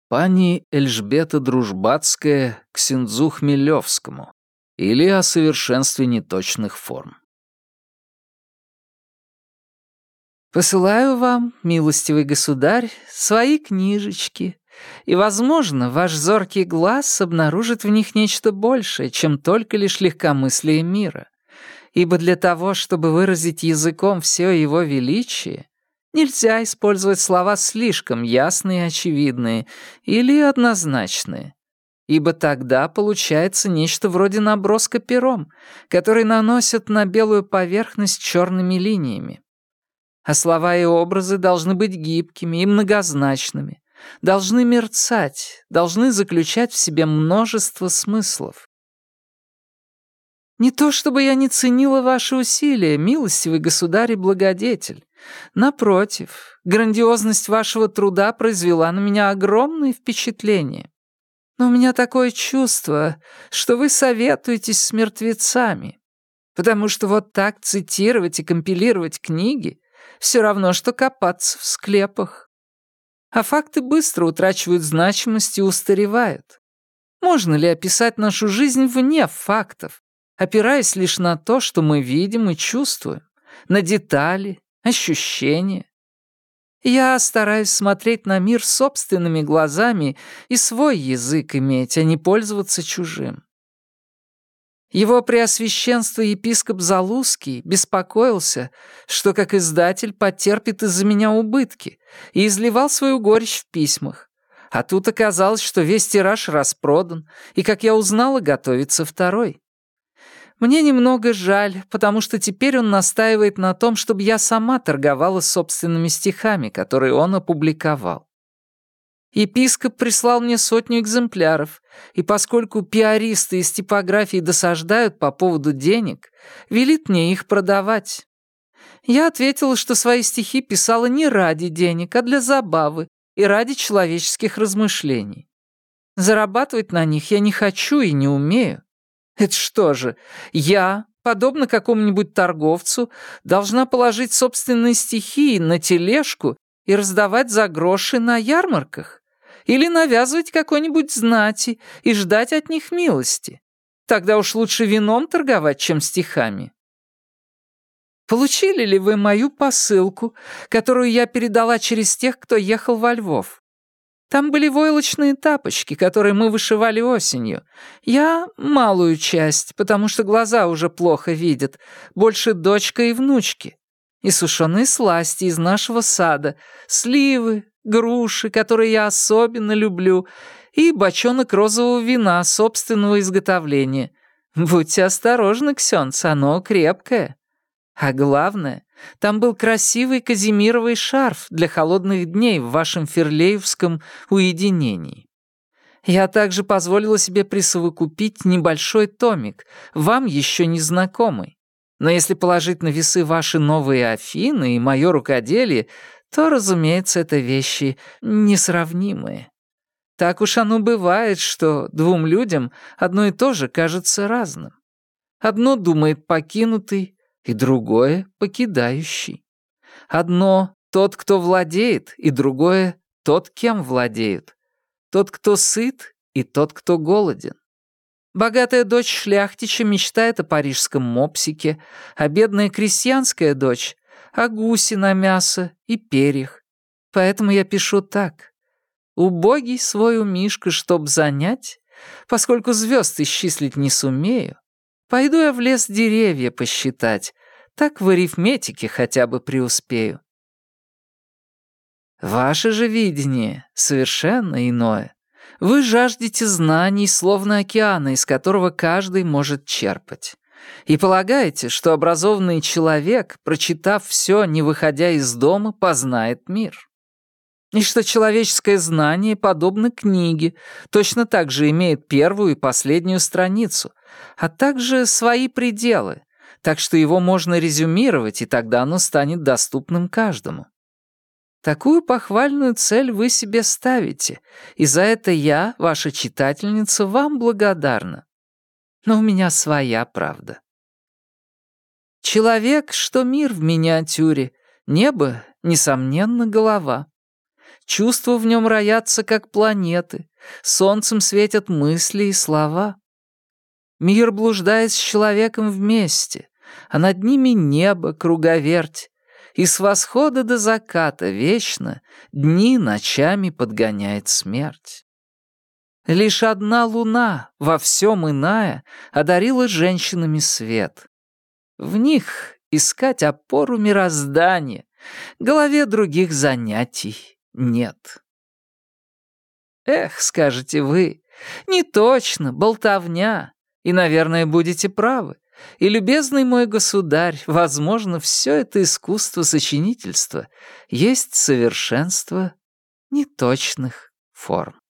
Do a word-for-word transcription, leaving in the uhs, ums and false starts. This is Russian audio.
Пани Эльжбета Дружбацкая к синдзу Хмелевскому или о совершенстве неточных форм. Посылаю вам, милостивый государь, свои книжечки, и, возможно, ваш зоркий глаз обнаружит в них нечто большее, чем только лишь легкомыслие мира. Ибо для того, чтобы выразить языком все его величие, нельзя использовать слова слишком ясные и очевидные или однозначные. Ибо тогда получается нечто вроде наброска пером, который наносят на белую поверхность черными линиями. А слова и образы должны быть гибкими и многозначными, должны мерцать, должны заключать в себе множество смыслов. Не то чтобы я не ценила ваши усилия, милостивый государь и благодетель. Напротив, грандиозность вашего труда произвела на меня огромное впечатление. Но у меня такое чувство, что вы советуетесь с мертвецами, потому что вот так цитировать и компилировать книги все равно, что копаться в склепах. А факты быстро утрачивают значимость и устаревают. Можно ли описать нашу жизнь вне фактов, опираясь лишь на то, что мы видим и чувствуем, на детали, ощущения? Я стараюсь смотреть на мир собственными глазами и свой язык иметь, а не пользоваться чужим. Его преосвященство епископ Залузский беспокоился, что как издатель потерпит из-за меня убытки, и изливал свою горечь в письмах. А тут оказалось, что весь тираж распродан, и, как я узнала, готовится второй. Мне немного жаль, потому что теперь он настаивает на том, чтобы я сама торговала собственными стихами, которые он опубликовал. Епископ прислал мне сотню экземпляров, и поскольку пиаристы из типографии досаждают по поводу денег, велит мне их продавать. Я ответила, что свои стихи писала не ради денег, а для забавы и ради человеческих размышлений. Зарабатывать на них я не хочу и не умею. Это что же, я, подобно какому-нибудь торговцу, должна положить собственные стихи на тележку и раздавать за гроши на ярмарках? Или навязывать какой-нибудь знати и ждать от них милости? Тогда уж лучше вином торговать, чем стихами. Получили ли вы мою посылку, которую я передала через тех, кто ехал во Львов? Там были войлочные тапочки, которые мы вышивали осенью. Я малую часть, потому что глаза уже плохо видят, больше дочка и внучки. И сушеные сласти из нашего сада, сливы, груши, которые я особенно люблю, и бочонок розового вина собственного изготовления. Будьте осторожны, ксёндз, оно крепкое. А главное, там был красивый казимировый шарф для холодных дней в вашем ферлеевском уединении. Я также позволила себе присовокупить небольшой томик, вам еще не знакомый. Но если положить на весы ваши новые Афины и мое рукоделие, то, разумеется, это вещи несравнимые. Так уж оно бывает, что двум людям одно и то же кажется разным. Одно думает покинутый, и другое — покидающий. Одно — тот, кто владеет, и другое — тот, кем владеют. Тот, кто сыт, и тот, кто голоден. Богатая дочь шляхтича мечтает о парижском мопсике, а бедная крестьянская дочь — о гусе на мясо и перьях. Поэтому я пишу так. Убогий свой умишка, чтоб занять, поскольку звезд исчислить не сумею, пойду я в лес деревья посчитать, так в арифметике хотя бы преуспею. Ваше же видение совершенно иное. Вы жаждете знаний, словно океана, из которого каждый может черпать. И полагаете, что образованный человек, прочитав все, не выходя из дома, познает мир. И что человеческое знание подобно книге, точно так же имеет первую и последнюю страницу, а также свои пределы, так что его можно резюмировать, и тогда оно станет доступным каждому. Такую похвальную цель вы себе ставите, и за это я, ваша читательница, вам благодарна. Но у меня своя правда. Человек, что мир в миниатюре, небо, несомненно, голова. Чувства в нем роятся, как планеты, солнцем светят мысли и слова. Мир блуждает с человеком вместе, а над ними небо, круговерть, и с восхода до заката вечно дни ночами подгоняет смерть. Лишь одна луна, во всем иная, одарила женщинами свет. В них искать опору мироздания, голове других занятий нет. Эх, скажете вы, не точно, болтовня, и, наверное, будете правы. И, любезный мой государь, возможно, все это искусство сочинительства есть совершенство неточных форм.